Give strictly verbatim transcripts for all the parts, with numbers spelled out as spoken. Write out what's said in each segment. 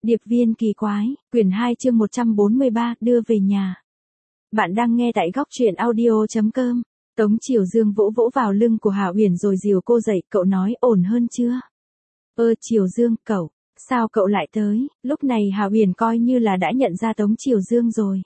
Điệp viên kỳ quái, quyển hai chương một trăm bốn mươi ba, đưa về nhà. Bạn đang nghe tại góc truyện audio chấm com. Tống Triều Dương vỗ vỗ vào lưng của Hạ Uyển rồi dìu cô dậy, cậu nói ổn hơn chưa? Ơ Triều Dương, cậu, sao cậu lại tới? Lúc này Hạ Uyển coi như là đã nhận ra Tống Triều Dương rồi.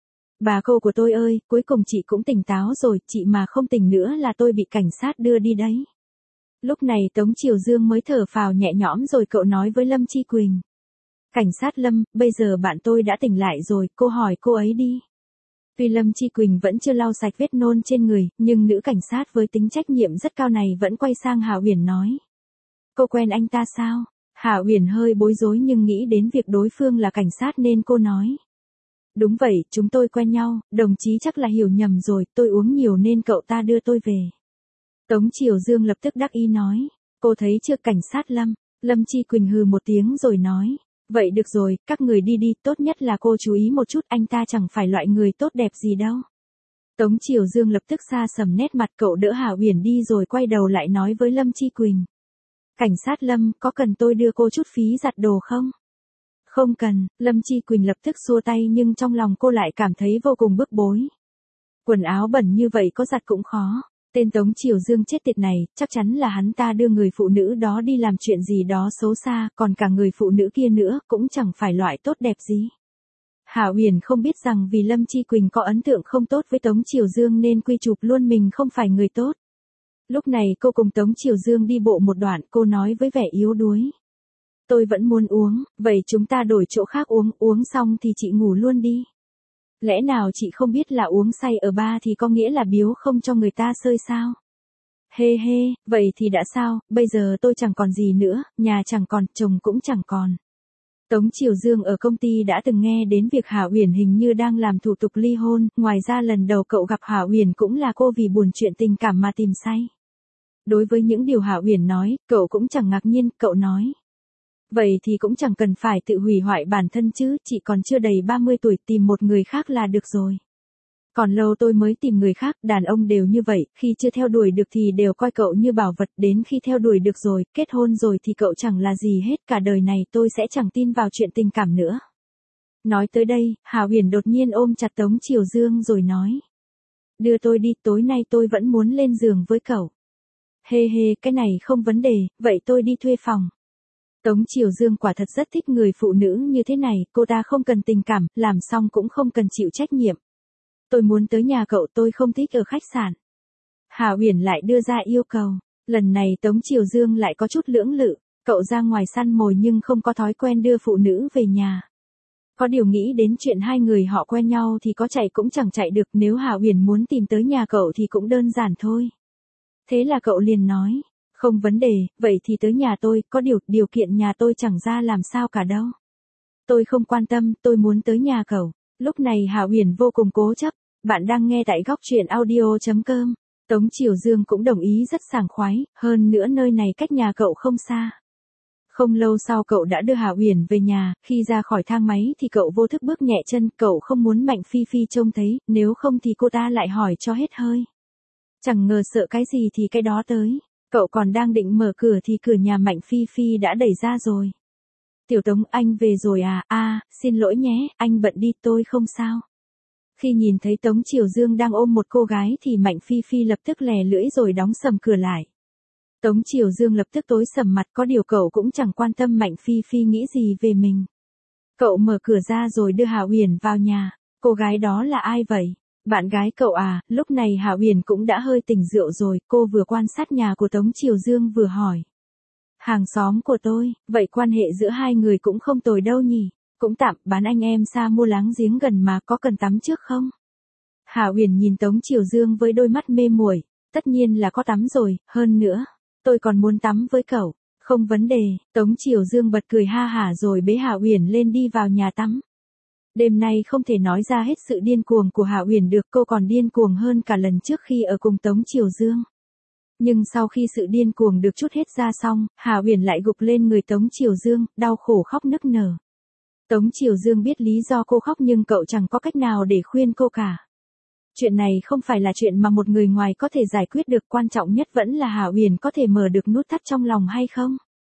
Bà cô của tôi ơi, cuối cùng chị cũng tỉnh táo rồi, chị mà không tỉnh nữa là tôi bị cảnh sát đưa đi đấy. Lúc này Tống Triều Dương mới thở phào nhẹ nhõm rồi cậu nói với Lâm Chi Quỳnh. Cảnh sát Lâm, bây giờ bạn tôi đã tỉnh lại rồi, cô hỏi cô ấy đi. Tuy Lâm Chi Quỳnh vẫn chưa lau sạch vết nôn trên người, nhưng nữ cảnh sát với tính trách nhiệm rất cao này vẫn quay sang Hạ Uyển nói. Cô quen anh ta sao? Hạ Uyển hơi bối rối nhưng nghĩ đến việc đối phương là cảnh sát nên cô nói. Đúng vậy, chúng tôi quen nhau, đồng chí chắc là hiểu nhầm rồi, tôi uống nhiều nên cậu ta đưa tôi về. Tống Triều Dương lập tức đắc ý nói. Cô thấy chưa cảnh sát Lâm? Lâm Chi Quỳnh hừ một tiếng rồi nói. Vậy được rồi, các người đi đi, tốt nhất là cô chú ý một chút, anh ta chẳng phải loại người tốt đẹp gì đâu. Tống Triều Dương lập tức xa sầm nét mặt, cậu đỡ Hạ Uyển đi rồi quay đầu lại nói với Lâm Chi Quỳnh. Cảnh sát Lâm, có cần tôi đưa cô chút phí giặt đồ không? Không cần, Lâm Chi Quỳnh lập tức xua tay nhưng trong lòng cô lại cảm thấy vô cùng bức bối. Quần áo bẩn như vậy có giặt cũng khó. Tên Tống Triều Dương chết tiệt này, chắc chắn là hắn ta đưa người phụ nữ đó đi làm chuyện gì đó xấu xa, còn cả người phụ nữ kia nữa cũng chẳng phải loại tốt đẹp gì. Hạ Uyển không biết rằng vì Lâm Chi Quỳnh có ấn tượng không tốt với Tống Triều Dương nên quy chụp luôn mình không phải người tốt. Lúc này cô cùng Tống Triều Dương đi bộ một đoạn, cô nói với vẻ yếu đuối. Tôi vẫn muốn uống, vậy chúng ta đổi chỗ khác uống, uống xong thì chị ngủ luôn đi. Lẽ nào chị không biết là uống say ở bar thì có nghĩa là biếu không cho người ta xơi sao? Hê hê, vậy thì đã sao, bây giờ tôi chẳng còn gì nữa, nhà chẳng còn, chồng cũng chẳng còn. Tống Triều Dương ở công ty đã từng nghe đến việc Hạ Uyển hình như đang làm thủ tục ly hôn, ngoài ra lần đầu cậu gặp Hạ Uyển cũng là cô vì buồn chuyện tình cảm mà tìm say. Đối với những điều Hạ Uyển nói, cậu cũng chẳng ngạc nhiên, cậu nói. Vậy thì cũng chẳng cần phải tự hủy hoại bản thân chứ, chị còn chưa đầy ba mươi tuổi tìm một người khác là được rồi. Còn lâu tôi mới tìm người khác, đàn ông đều như vậy, khi chưa theo đuổi được thì đều coi cậu như bảo vật, đến khi theo đuổi được rồi, kết hôn rồi thì cậu chẳng là gì hết, cả đời này tôi sẽ chẳng tin vào chuyện tình cảm nữa. Nói tới đây, Hạ Uyển đột nhiên ôm chặt Tống Triều Dương rồi nói. Đưa tôi đi, tối nay tôi vẫn muốn lên giường với cậu. Hê hê, cái này không vấn đề, vậy tôi đi thuê phòng. Tống Triều Dương quả thật rất thích người phụ nữ như thế này, cô ta không cần tình cảm, làm xong cũng không cần chịu trách nhiệm. Tôi muốn tới nhà cậu, tôi không thích ở khách sạn. Hạ Uyển lại đưa ra yêu cầu. Lần này Tống Triều Dương lại có chút lưỡng lự, cậu ra ngoài săn mồi nhưng không có thói quen đưa phụ nữ về nhà. Có điều nghĩ đến chuyện hai người họ quen nhau thì có chạy cũng chẳng chạy được, nếu Hạ Uyển muốn tìm tới nhà cậu thì cũng đơn giản thôi. Thế là cậu liền nói. Không vấn đề, vậy thì tới nhà tôi, có điều, điều kiện nhà tôi chẳng ra làm sao cả đâu. Tôi không quan tâm, tôi muốn tới nhà cậu. Lúc này Hạ Uyển vô cùng cố chấp. Bạn đang nghe tại góc truyện audio chấm com. Tống Triều Dương cũng đồng ý rất sảng khoái, hơn nữa nơi này cách nhà cậu không xa. Không lâu sau cậu đã đưa Hạ Uyển về nhà, khi ra khỏi thang máy thì cậu vô thức bước nhẹ chân, cậu không muốn Mạnh Phi Phi trông thấy, nếu không thì cô ta lại hỏi cho hết hơi. Chẳng ngờ sợ cái gì thì cái đó tới. Cậu còn đang định mở cửa thì cửa nhà Mạnh Phi Phi đã đẩy ra rồi. Tiểu Tống, anh về rồi à? À, xin lỗi nhé, anh bận đi, tôi không sao. Khi nhìn thấy Tống Triều Dương đang ôm một cô gái thì Mạnh Phi Phi lập tức lè lưỡi rồi đóng sầm cửa lại. Tống Triều Dương lập tức tối sầm mặt, có điều cậu cũng chẳng quan tâm Mạnh Phi Phi nghĩ gì về mình. Cậu mở cửa ra rồi đưa Hạ Uyển vào nhà. Cô gái đó là ai vậy? Bạn gái cậu à? Lúc này Hạ Uyển cũng đã hơi tỉnh rượu rồi, cô vừa quan sát nhà của Tống Triều Dương vừa hỏi. Hàng xóm của tôi, vậy quan hệ giữa hai người cũng không tồi đâu nhỉ? Cũng tạm, bán anh em xa mua láng giếng gần mà, có cần tắm trước không? Hạ Uyển nhìn Tống Triều Dương với đôi mắt mê muội, tất nhiên là có tắm rồi, hơn nữa, tôi còn muốn tắm với cậu. Không vấn đề. Tống Triều Dương bật cười ha hả rồi bế Hạ Uyển lên đi vào nhà tắm. Đêm nay không thể nói ra hết sự điên cuồng của Hạ Uyển được, cô còn điên cuồng hơn cả lần trước khi ở cùng Tống Triều Dương. Nhưng sau khi sự điên cuồng được trút hết ra xong, Hạ Uyển lại gục lên người Tống Triều Dương, đau khổ khóc nức nở. Tống Triều Dương biết lý do cô khóc nhưng cậu chẳng có cách nào để khuyên cô cả. Chuyện này không phải là chuyện mà một người ngoài có thể giải quyết được, quan trọng nhất vẫn là Hạ Uyển có thể mở được nút thắt trong lòng hay không.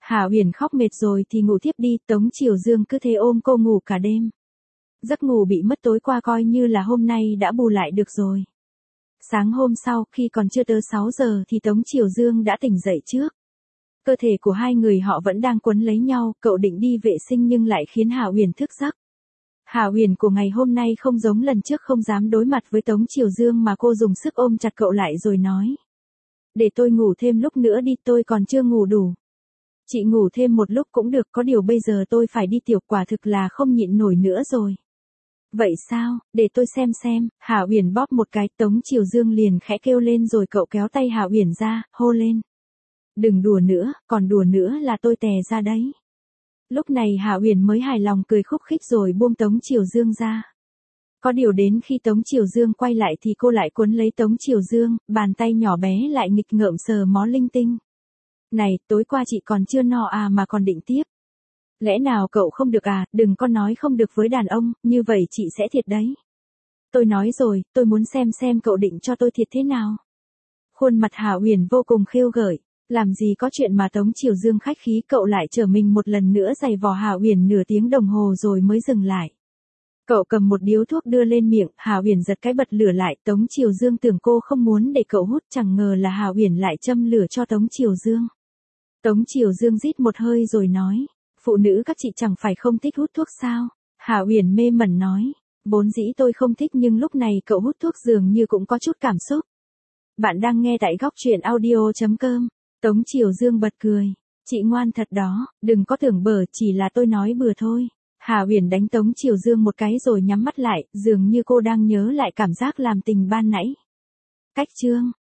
Hà Uyển khóc mệt rồi thì ngủ thiếp đi, Tống Triều Dương cứ thế ôm cô ngủ cả đêm. Giấc ngủ bị mất tối qua coi như là hôm nay đã bù lại được rồi. Sáng hôm sau, khi còn chưa tới sáu giờ thì Tống Triều Dương đã tỉnh dậy trước. Cơ thể của hai người họ vẫn đang quấn lấy nhau, cậu định đi vệ sinh nhưng lại khiến Hà Uyển thức giấc. Hà Uyển của ngày hôm nay không giống lần trước, không dám đối mặt với Tống Triều Dương mà cô dùng sức ôm chặt cậu lại rồi nói. Để tôi ngủ thêm lúc nữa đi, tôi còn chưa ngủ đủ. Chị ngủ thêm một lúc cũng được, có điều bây giờ tôi phải đi tiểu, quả thực là không nhịn nổi nữa rồi. Vậy sao, để tôi xem xem. Hà Uyển bóp một cái, Tống Triều Dương liền khẽ kêu lên rồi cậu kéo tay Hà Uyển ra, hô lên. Đừng đùa nữa, còn đùa nữa là tôi tè ra đấy. Lúc này Hà Uyển mới hài lòng cười khúc khích rồi buông Tống Triều Dương ra. Có điều đến khi Tống Triều Dương quay lại thì cô lại cuốn lấy Tống Triều Dương, bàn tay nhỏ bé lại nghịch ngợm sờ mó linh tinh. Này, tối qua chị còn chưa no à mà còn định tiếp. Lẽ nào cậu không được à, đừng có nói không được với đàn ông, như vậy chị sẽ thiệt đấy. Tôi nói rồi, tôi muốn xem xem cậu định cho tôi thiệt thế nào. Khuôn mặt Hà Uyển vô cùng khêu gợi, làm gì có chuyện mà Tống Triều Dương khách khí, cậu lại chở mình một lần nữa giày vò Hà Uyển nửa tiếng đồng hồ rồi mới dừng lại. Cậu cầm một điếu thuốc đưa lên miệng, Hà Uyển giật cái bật lửa lại, Tống Triều Dương tưởng cô không muốn để cậu hút, chẳng ngờ là Hà Uyển lại châm lửa cho Tống Triều Dương. Tống Triều Dương rít một hơi rồi nói, phụ nữ các chị chẳng phải không thích hút thuốc sao? Hà Uyển mê mẩn nói, vốn dĩ tôi không thích nhưng lúc này cậu hút thuốc dường như cũng có chút cảm xúc. Bạn đang nghe tại góc truyện audio chấm com. Tống Triều Dương bật cười, chị ngoan thật đó, đừng có tưởng bở, chỉ là tôi nói bừa thôi. Hà Uyển đánh Tống Triều Dương một cái rồi nhắm mắt lại, dường như cô đang nhớ lại cảm giác làm tình ban nãy. Cách chương